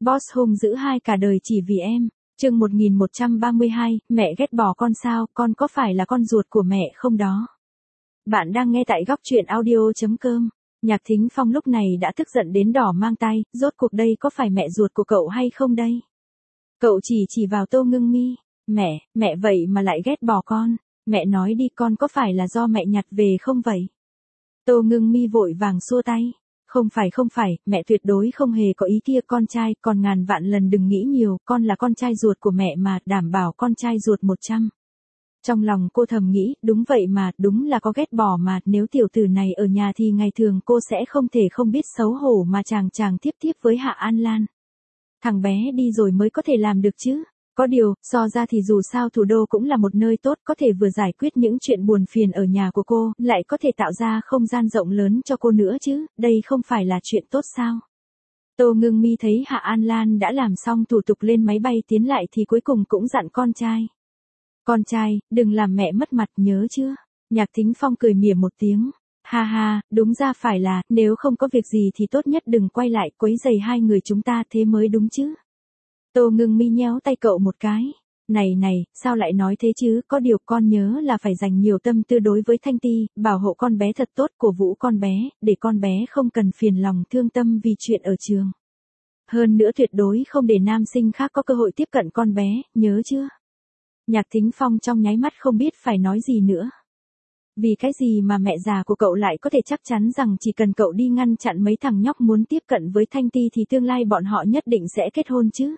Boss hung dữ hai cả đời chỉ vì em. Chương 1132, mẹ ghét bỏ con sao, con có phải là con ruột của mẹ không đó? Bạn đang nghe tại góc truyện audio.com. Nhạc Thính Phong lúc này đã tức giận đến đỏ mang tay, rốt cuộc đây có phải mẹ ruột của cậu hay không đây? Cậu chỉ vào Tô Ngưng Mi. Mẹ vậy mà lại ghét bỏ con. Mẹ nói đi, con có phải là do mẹ nhặt về không vậy? Tô Ngưng Mi vội vàng xua tay. Không phải, mẹ tuyệt đối không hề có ý kia, con trai, còn ngàn vạn lần đừng nghĩ nhiều, con là con trai ruột của mẹ mà, đảm bảo con trai ruột 100. Trong lòng cô thầm nghĩ, đúng vậy mà, đúng là có ghét bỏ mà, nếu tiểu tử này ở nhà thì ngày thường cô sẽ không thể không biết xấu hổ mà chàng tiếp với Hạ An Lan. Thằng bé đi rồi mới có thể làm được chứ. Có điều, so ra thì dù sao thủ đô cũng là một nơi tốt, có thể vừa giải quyết những chuyện buồn phiền ở nhà của cô, lại có thể tạo ra không gian rộng lớn cho cô nữa chứ, đây không phải là chuyện tốt sao? Tô Ngưng Mi thấy Hạ An Lan đã làm xong thủ tục lên máy bay tiến lại thì cuối cùng cũng dặn con trai. Con trai, đừng làm mẹ mất mặt nhớ chưa? Nhạc Thính Phong cười mỉa một tiếng. Ha, đúng ra phải là, nếu không có việc gì thì tốt nhất đừng quay lại quấy rầy hai người chúng ta thế mới đúng chứ. Tô Ngưng Mi nhéo tay cậu một cái. Này, sao lại nói thế chứ, có điều con nhớ là phải dành nhiều tâm tư đối với Thanh Ti, bảo hộ con bé thật tốt, cổ vũ con bé, để con bé không cần phiền lòng thương tâm vì chuyện ở trường. Hơn nữa tuyệt đối không để nam sinh khác có cơ hội tiếp cận con bé, nhớ chưa? Nhạc Thính Phong trong nháy mắt không biết phải nói gì nữa. Vì cái gì mà mẹ già của cậu lại có thể chắc chắn rằng chỉ cần cậu đi ngăn chặn mấy thằng nhóc muốn tiếp cận với Thanh Ti thì tương lai bọn họ nhất định sẽ kết hôn chứ?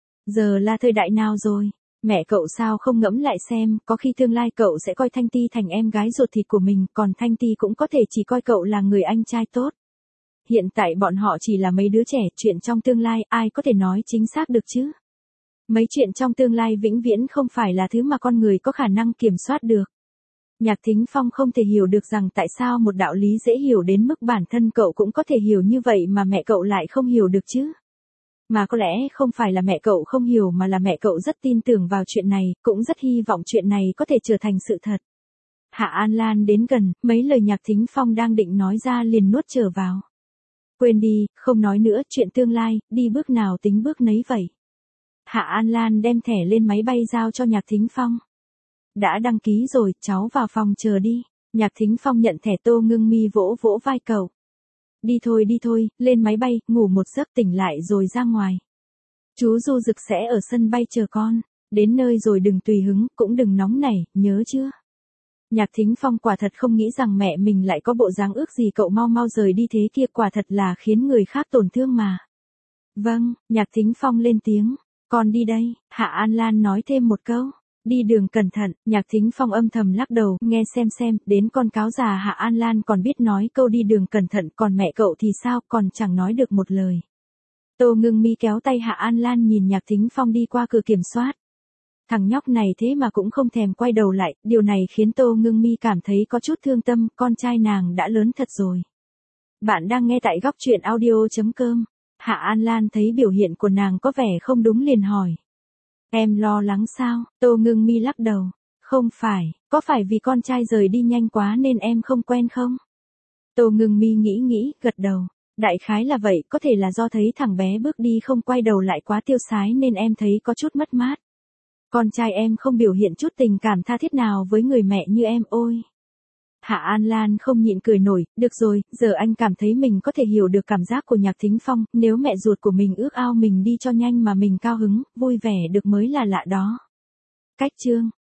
Giờ là thời đại nào rồi? Mẹ cậu sao không ngẫm lại xem, có khi tương lai cậu sẽ coi Thanh Ti thành em gái ruột thịt của mình, còn Thanh Ti cũng có thể chỉ coi cậu là người anh trai tốt. Hiện tại bọn họ chỉ là mấy đứa trẻ, chuyện trong tương lai ai có thể nói chính xác được chứ? Mấy chuyện trong tương lai vĩnh viễn không phải là thứ mà con người có khả năng kiểm soát được. Nhạc Thính Phong không thể hiểu được rằng tại sao một đạo lý dễ hiểu đến mức bản thân cậu cũng có thể hiểu như vậy mà mẹ cậu lại không hiểu được chứ. Mà có lẽ không phải là mẹ cậu không hiểu mà là mẹ cậu rất tin tưởng vào chuyện này, cũng rất hy vọng chuyện này có thể trở thành sự thật. Hạ An Lan đến gần, mấy lời Nhạc Thính Phong đang định nói ra liền nuốt trở vào. Quên đi, không nói nữa, chuyện tương lai, đi bước nào tính bước nấy vậy. Hạ An Lan đem thẻ lên máy bay giao cho Nhạc Thính Phong. Đã đăng ký rồi, cháu vào phòng chờ đi. Nhạc Thính Phong nhận thẻ. Tô Ngưng Mi vỗ vai cậu. Đi thôi, lên máy bay, ngủ một giấc tỉnh lại rồi ra ngoài. Chú Du Dực sẽ ở sân bay chờ con. Đến nơi rồi đừng tùy hứng, cũng đừng nóng nảy, nhớ chưa? Nhạc Thính Phong quả thật không nghĩ rằng mẹ mình lại có bộ dáng ước gì cậu mau rời đi thế kia, quả thật là khiến người khác tổn thương mà. Vâng, Nhạc Thính Phong lên tiếng. Con đi đây, Hạ An Lan nói thêm một câu. Đi đường cẩn thận. Nhạc Thính Phong âm thầm lắc đầu, nghe xem, đến con cáo già Hạ An Lan còn biết nói câu đi đường cẩn thận, còn mẹ cậu thì sao, còn chẳng nói được một lời. Tô Ngưng Mi kéo tay Hạ An Lan nhìn Nhạc Thính Phong đi qua cửa kiểm soát. Thằng nhóc này thế mà cũng không thèm quay đầu lại, điều này khiến Tô Ngưng Mi cảm thấy có chút thương tâm, con trai nàng đã lớn thật rồi. Bạn đang nghe tại góc truyện audio.com. Hạ An Lan thấy biểu hiện của nàng có vẻ không đúng liền hỏi. Em lo lắng sao? Tô Ngưng Mi lắc đầu. Không phải, có phải vì con trai rời đi nhanh quá nên em không quen không? Tô Ngưng Mi nghĩ, gật đầu. Đại khái là vậy, có thể là do thấy thằng bé bước đi không quay đầu lại quá tiêu sái nên em thấy có chút mất mát. Con trai em không biểu hiện chút tình cảm tha thiết nào với người mẹ như em ôi. Hạ An Lan không nhịn cười nổi, được rồi, giờ anh cảm thấy mình có thể hiểu được cảm giác của Nhạc Thính Phong, nếu mẹ ruột của mình ước ao mình đi cho nhanh mà mình cao hứng, vui vẻ được mới là lạ đó. Cách chương